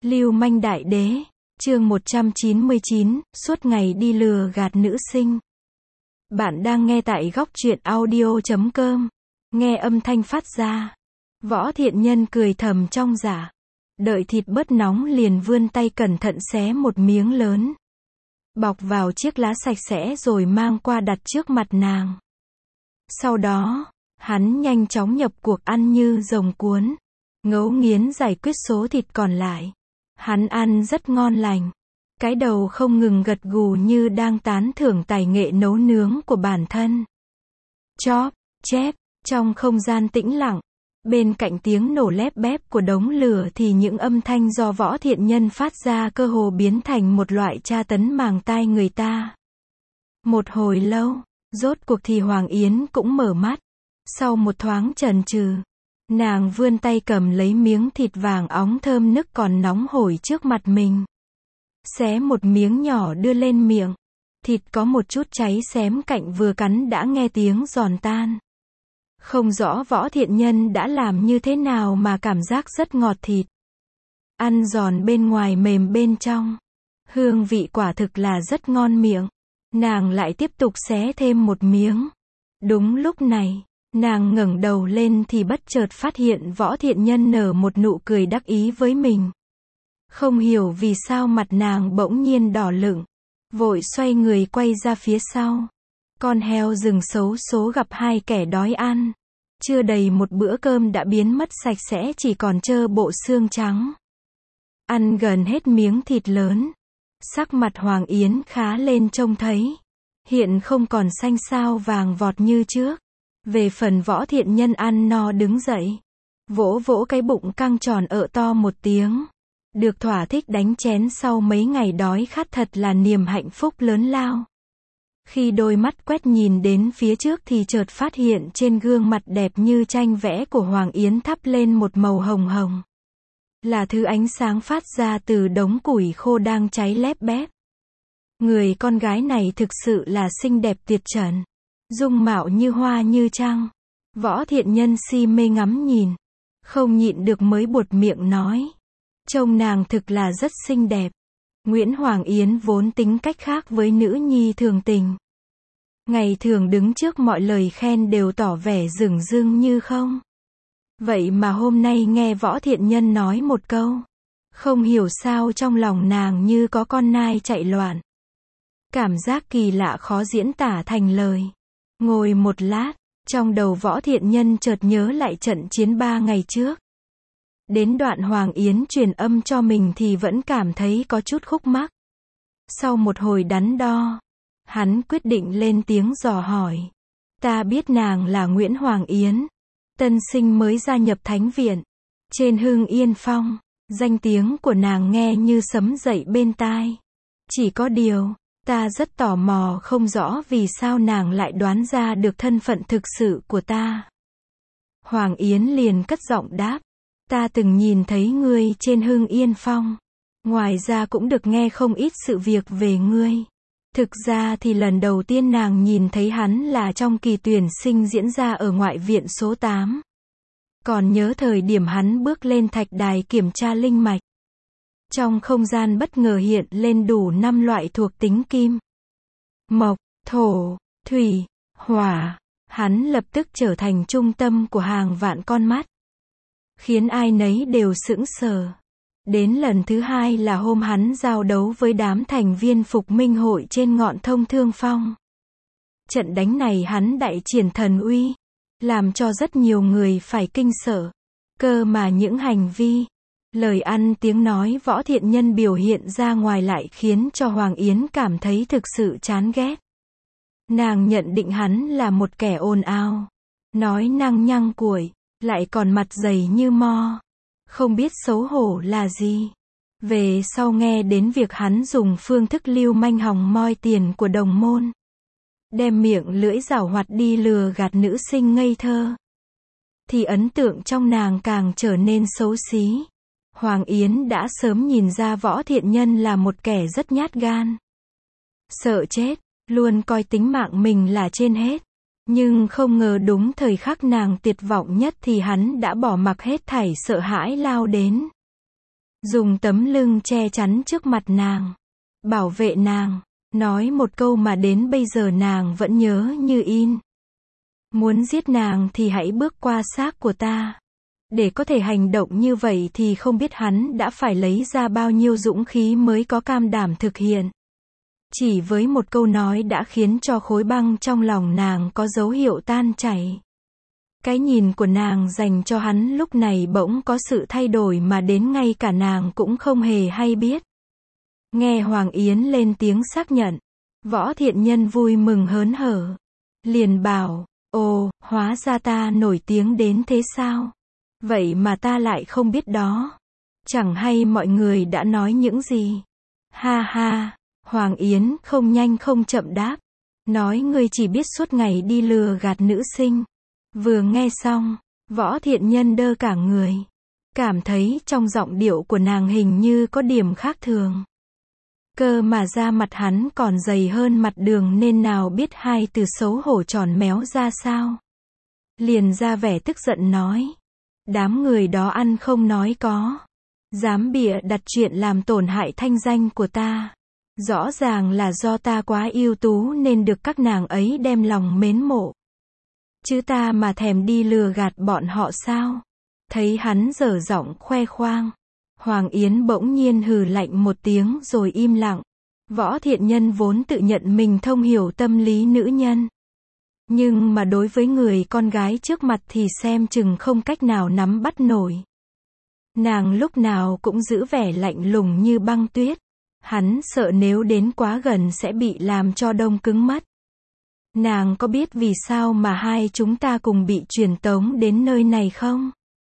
Lưu manh đại đế, chương 199, suốt ngày đi lừa gạt nữ sinh. Bạn đang nghe tại góc truyện audio.com. Nghe âm thanh phát ra. Võ Thiện Nhân cười thầm trong dạ. Đợi thịt bớt nóng liền vươn tay cẩn thận xé một miếng lớn. Bọc vào chiếc lá sạch sẽ rồi mang qua đặt trước mặt nàng. Sau đó, hắn nhanh chóng nhập cuộc ăn như rồng cuốn. Ngấu nghiến giải quyết số thịt còn lại. Hắn ăn rất ngon lành. Cái đầu không ngừng gật gù như đang tán thưởng tài nghệ nấu nướng của bản thân. Chóp, chép, trong không gian tĩnh lặng. Bên cạnh tiếng nổ lép bép của đống lửa thì những âm thanh do Võ Thiện Nhân phát ra cơ hồ biến thành một loại tra tấn màng tai người ta. Một hồi lâu, rốt cuộc thì Hoàng Yến cũng mở mắt. Sau một thoáng chần chừ, nàng vươn tay cầm lấy miếng thịt vàng óng thơm nức còn nóng hổi trước mặt mình. Xé một miếng nhỏ đưa lên miệng. Thịt có một chút cháy xém cạnh vừa cắn đã nghe tiếng giòn tan. Không rõ Võ Thiện Nhân đã làm như thế nào mà cảm giác rất ngọt thịt. Ăn giòn bên ngoài mềm bên trong. Hương vị quả thực là rất ngon miệng. Nàng lại tiếp tục xé thêm một miếng. Đúng lúc này, nàng ngẩng đầu lên thì bất chợt phát hiện Võ Thiện Nhân nở một nụ cười đắc ý với mình. Không hiểu vì sao mặt nàng bỗng nhiên đỏ lựng. Vội xoay người quay ra phía sau. Con heo rừng xấu số gặp hai kẻ đói ăn. Chưa đầy một bữa cơm đã biến mất sạch sẽ chỉ còn trơ bộ xương trắng. Ăn gần hết miếng thịt lớn. Sắc mặt Hoàng Yến khá lên trông thấy. Hiện không còn xanh xao vàng vọt như trước. Về phần Võ Thiện Nhân ăn no đứng dậy. Vỗ vỗ cái bụng căng tròn ợ to một tiếng. Được thỏa thích đánh chén sau mấy ngày đói khát thật là niềm hạnh phúc lớn lao. Khi đôi mắt quét nhìn đến phía trước thì chợt phát hiện trên gương mặt đẹp như tranh vẽ của Hoàng Yến thắp lên một màu hồng hồng. Là thứ ánh sáng phát ra từ đống củi khô đang cháy lép bép. Người con gái này thực sự là xinh đẹp tuyệt trần. Dung mạo như hoa như trăng. Võ Thiện Nhân si mê ngắm nhìn. Không nhịn được mới buột miệng nói. Trông nàng thực là rất xinh đẹp. Nguyễn Hoàng Yến vốn tính cách khác với nữ nhi thường tình. Ngày thường đứng trước mọi lời khen đều tỏ vẻ dửng dưng như không. Vậy mà hôm nay nghe Võ Thiện Nhân nói một câu. Không hiểu sao trong lòng nàng như có con nai chạy loạn. Cảm giác kỳ lạ khó diễn tả thành lời. Ngồi một lát, trong đầu Võ Thiện Nhân chợt nhớ lại trận chiến 3 ngày trước. Đến đoạn Hoàng Yến truyền âm cho mình thì vẫn cảm thấy có chút khúc mắc. Sau một hồi đắn đo, hắn quyết định lên tiếng dò hỏi. Ta biết nàng là Nguyễn Hoàng Yến, tân sinh mới gia nhập Thánh Viện. Trên Hưng Yên Phong, danh tiếng của nàng nghe như sấm dậy bên tai. Chỉ có điều, ta rất tò mò không rõ vì sao nàng lại đoán ra được thân phận thực sự của ta. Hoàng Yến liền cất giọng đáp. Ta từng nhìn thấy ngươi trên Hưng Yên Phong. Ngoài ra cũng được nghe không ít sự việc về ngươi. Thực ra thì lần đầu tiên nàng nhìn thấy hắn là trong kỳ tuyển sinh diễn ra ở ngoại viện số 8. Còn nhớ thời điểm hắn bước lên thạch đài kiểm tra linh mạch. Trong không gian bất ngờ hiện lên đủ 5 loại thuộc tính kim. Mộc, thổ, thủy, hỏa. Hắn lập tức trở thành trung tâm của hàng vạn con mắt. Khiến ai nấy đều sững sờ. Đến lần thứ hai là hôm hắn giao đấu với đám thành viên Phục Minh hội trên ngọn Thông Thương Phong. Trận đánh này hắn đại triển thần uy, làm cho rất nhiều người phải kinh sợ. Cơ mà những hành vi, lời ăn tiếng nói Võ Thiện Nhân biểu hiện ra ngoài lại khiến cho Hoàng Yến cảm thấy thực sự chán ghét. Nàng nhận định hắn là một kẻ ồn ào, nói năng nhăng cuội. Lại còn mặt dày như mo. Không biết xấu hổ là gì. Về sau nghe đến việc hắn dùng phương thức lưu manh hòng moi tiền của đồng môn. Đem miệng lưỡi giảo hoạt đi lừa gạt nữ sinh ngây thơ. Thì ấn tượng trong nàng càng trở nên xấu xí. Hoàng Yến đã sớm nhìn ra Võ Thiện Nhân là một kẻ rất nhát gan. Sợ chết, luôn coi tính mạng mình là trên hết. Nhưng không ngờ đúng thời khắc nàng tuyệt vọng nhất thì hắn đã bỏ mặc hết thảy sợ hãi lao đến. dùng tấm lưng che chắn trước mặt nàng, bảo vệ nàng, nói một câu mà đến bây giờ nàng vẫn nhớ như in. Muốn giết nàng thì hãy bước qua xác của ta. Để có thể hành động như vậy thì không biết hắn đã phải lấy ra bao nhiêu dũng khí mới có cam đảm thực hiện. Chỉ với một câu nói đã khiến cho khối băng trong lòng nàng có dấu hiệu tan chảy. Cái nhìn của nàng dành cho hắn lúc này bỗng có sự thay đổi mà đến ngay cả nàng cũng không hề hay biết. Nghe Hoàng Yến lên tiếng xác nhận, Võ Thiện Nhân vui mừng hớn hở. Liền bảo, ồ, hóa ra ta nổi tiếng đến thế sao? Vậy mà ta lại không biết đó. Chẳng hay mọi người đã nói những gì? Ha ha, Hoàng Yến không nhanh không chậm đáp. Nói ngươi chỉ biết suốt ngày đi lừa gạt nữ sinh. Vừa nghe xong, Võ Thiện Nhân đơ cả người. Cảm thấy trong giọng điệu của nàng hình như có điểm khác thường. Cơ mà da mặt hắn còn dày hơn mặt đường nên nào biết hai từ xấu hổ tròn méo ra sao. Liền ra vẻ tức giận nói. Đám người đó ăn không nói có. Dám bịa đặt chuyện làm tổn hại thanh danh của ta. Rõ ràng là do ta quá ưu tú nên được các nàng ấy đem lòng mến mộ. Chứ ta mà thèm đi lừa gạt bọn họ sao? Thấy hắn dở giọng khoe khoang. Hoàng Yến bỗng nhiên hừ lạnh một tiếng rồi im lặng. Võ Thiện Nhân vốn tự nhận mình thông hiểu tâm lý nữ nhân. Nhưng mà đối với người con gái trước mặt thì xem chừng không cách nào nắm bắt nổi. Nàng lúc nào cũng giữ vẻ lạnh lùng như băng tuyết. Hắn sợ nếu đến quá gần sẽ bị làm cho đông cứng mất. Nàng có biết vì sao mà hai chúng ta cùng bị truyền tống đến nơi này không?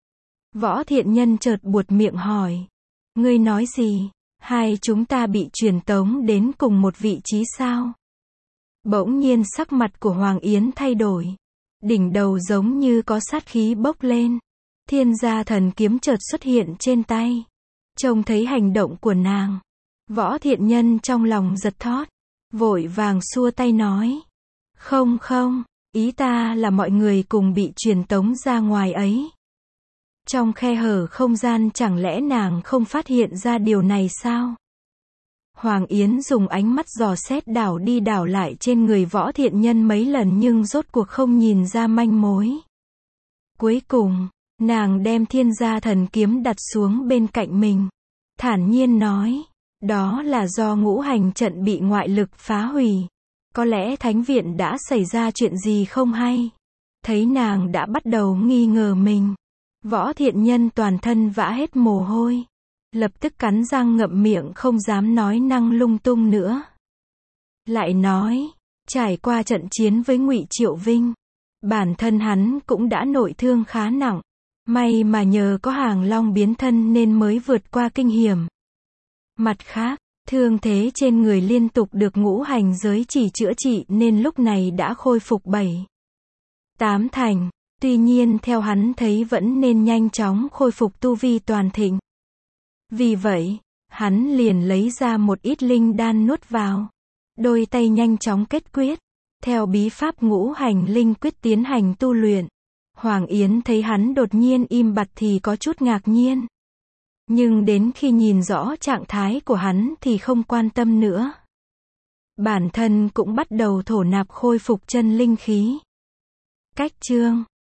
Võ Thiện Nhân chợt buột miệng hỏi. Ngươi nói gì? Hai chúng ta bị truyền tống đến cùng một vị trí sao? Bỗng nhiên sắc mặt của Hoàng Yến thay đổi. Đỉnh đầu giống như có sát khí bốc lên. Thiên gia thần kiếm chợt xuất hiện trên tay. Trông thấy hành động của nàng. Võ Thiện Nhân trong lòng giật thót. Vội vàng xua tay nói. Không không, ý ta là mọi người cùng bị truyền tống ra ngoài ấy. Trong khe hở không gian chẳng lẽ nàng không phát hiện ra điều này sao? Hoàng Yến dùng ánh mắt dò xét đảo đi đảo lại trên người Võ Thiện Nhân mấy lần nhưng rốt cuộc không nhìn ra manh mối. Cuối cùng, nàng đem thiên gia thần kiếm đặt xuống bên cạnh mình. Thản nhiên nói, đó là do ngũ hành trận bị ngoại lực phá hủy. Có lẽ thánh viện đã xảy ra chuyện gì không hay. Thấy nàng đã bắt đầu nghi ngờ mình. Võ Thiện Nhân toàn thân vã hết mồ hôi. Lập tức cắn răng ngậm miệng không dám nói năng lung tung nữa. Lại nói, trải qua trận chiến với Ngụy Triệu Vinh, bản thân hắn cũng đã nội thương khá nặng. May mà nhờ có Hàng Long biến thân nên mới vượt qua kinh hiểm. Mặt khác, thương thế trên người liên tục được ngũ hành giới chỉ chữa trị nên lúc này đã khôi phục 7-8 thành. Tuy nhiên theo hắn thấy vẫn nên nhanh chóng khôi phục tu vi toàn thịnh. Vì vậy, hắn liền lấy ra một ít linh đan nuốt vào. Đôi tay nhanh chóng kết quyết. Theo bí pháp ngũ hành linh quyết tiến hành tu luyện. Hoàng Yến thấy hắn đột nhiên im bặt thì có chút ngạc nhiên. Nhưng đến khi nhìn rõ trạng thái của hắn thì không quan tâm nữa. Bản thân cũng bắt đầu thổ nạp khôi phục chân linh khí. Cách chương